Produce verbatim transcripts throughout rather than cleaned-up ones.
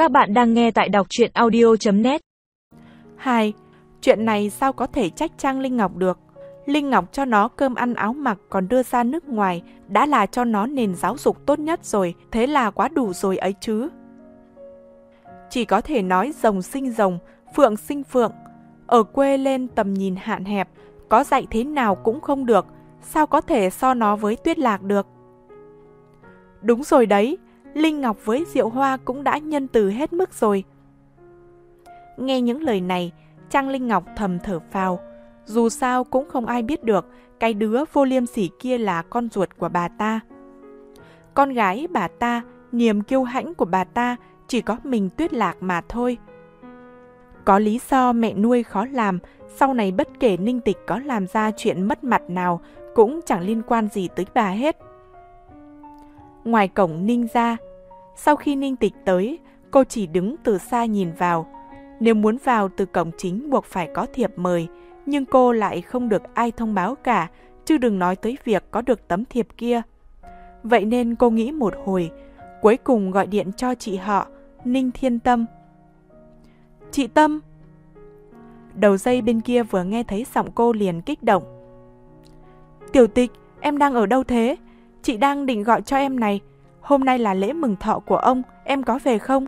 Các bạn đang nghe tại đọc truyện audio chấm net. Hai, chuyện này sao có thể trách Trang Linh Ngọc được? Linh Ngọc cho nó cơm ăn áo mặc còn đưa ra nước ngoài, đã là cho nó nền giáo dục tốt nhất rồi, thế là quá đủ rồi ấy chứ. Chỉ có thể nói rồng sinh rồng, phượng sinh phượng. Ở quê lên tầm nhìn hạn hẹp, có dạy thế nào cũng không được, sao có thể so nó với Tuyết Lạc được? Đúng rồi đấy, Linh Ngọc với Diệu Hoa cũng đã nhân từ hết mức rồi. Nghe những lời này, Trang Linh Ngọc thầm thở phào. Dù sao cũng không ai biết được cái đứa vô liêm sỉ kia là con ruột của bà ta. Con gái bà ta, niềm kiêu hãnh của bà ta chỉ có mình Tuyết Lạc mà thôi. Có lý do mẹ nuôi khó làm, sau này bất kể Ninh Tịch có làm ra chuyện mất mặt nào cũng chẳng liên quan gì tới bà hết. Ngoài cổng Ninh ra, sau khi Ninh Tịch tới, cô chỉ đứng từ xa nhìn vào. Nếu muốn vào từ cổng chính buộc phải có thiệp mời, nhưng cô lại không được ai thông báo cả, chứ đừng nói tới việc có được tấm thiệp kia. Vậy nên cô nghĩ một hồi, cuối cùng gọi điện cho chị họ, Ninh Thiên Tâm. Chị Tâm! Đầu dây bên kia vừa nghe thấy giọng cô liền kích động. Tiểu Tịch, em đang ở đâu thế? Chị đang định gọi cho em này. Hôm nay là lễ mừng thọ của ông, em có về không?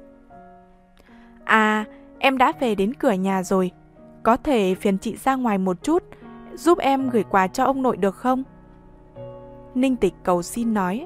À, em đã về đến cửa nhà rồi. Có thể phiền chị ra ngoài một chút, giúp em gửi quà cho ông nội được không? Ninh Tịch cầu xin nói.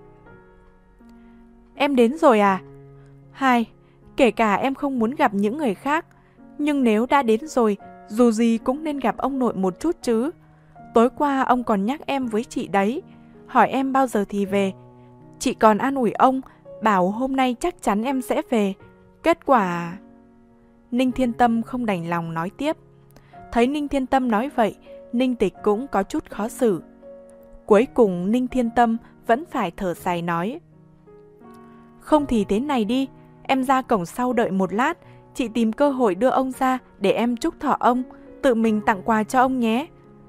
Em đến rồi à? Hai, kể cả em không muốn gặp những người khác, nhưng nếu đã đến rồi, dù gì cũng nên gặp ông nội một chút chứ. Tối qua ông còn nhắc em với chị đấy, hỏi em bao giờ thì về. Chị còn an ủi ông, bảo hôm nay chắc chắn em sẽ về. Kết quả... Ninh Thiên Tâm không đành lòng nói tiếp. Thấy Ninh Thiên Tâm nói vậy, Ninh Tịch cũng có chút khó xử. Cuối cùng Ninh Thiên Tâm vẫn phải thở dài nói. Không thì thế này đi, em ra cổng sau đợi một lát, chị tìm cơ hội đưa ông ra để em chúc thọ ông, tự mình tặng quà cho ông nhé.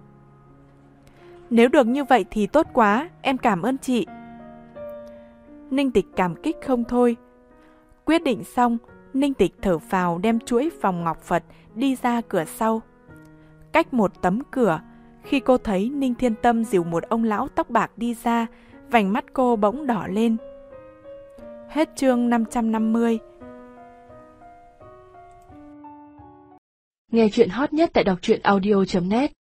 Nếu được như vậy thì tốt quá, em cảm ơn chị. Ninh Tịch cảm kích không thôi. Quyết định xong, Ninh Tịch thở phào đem chuỗi vòng ngọc Phật đi ra cửa sau. Cách một tấm cửa, khi cô thấy Ninh Thiên Tâm dìu một ông lão tóc bạc đi ra, vành mắt cô bỗng đỏ lên. Hết chương năm trăm năm mươi. Nghe chuyện hot nhất tại đọc truyện audio chấm net.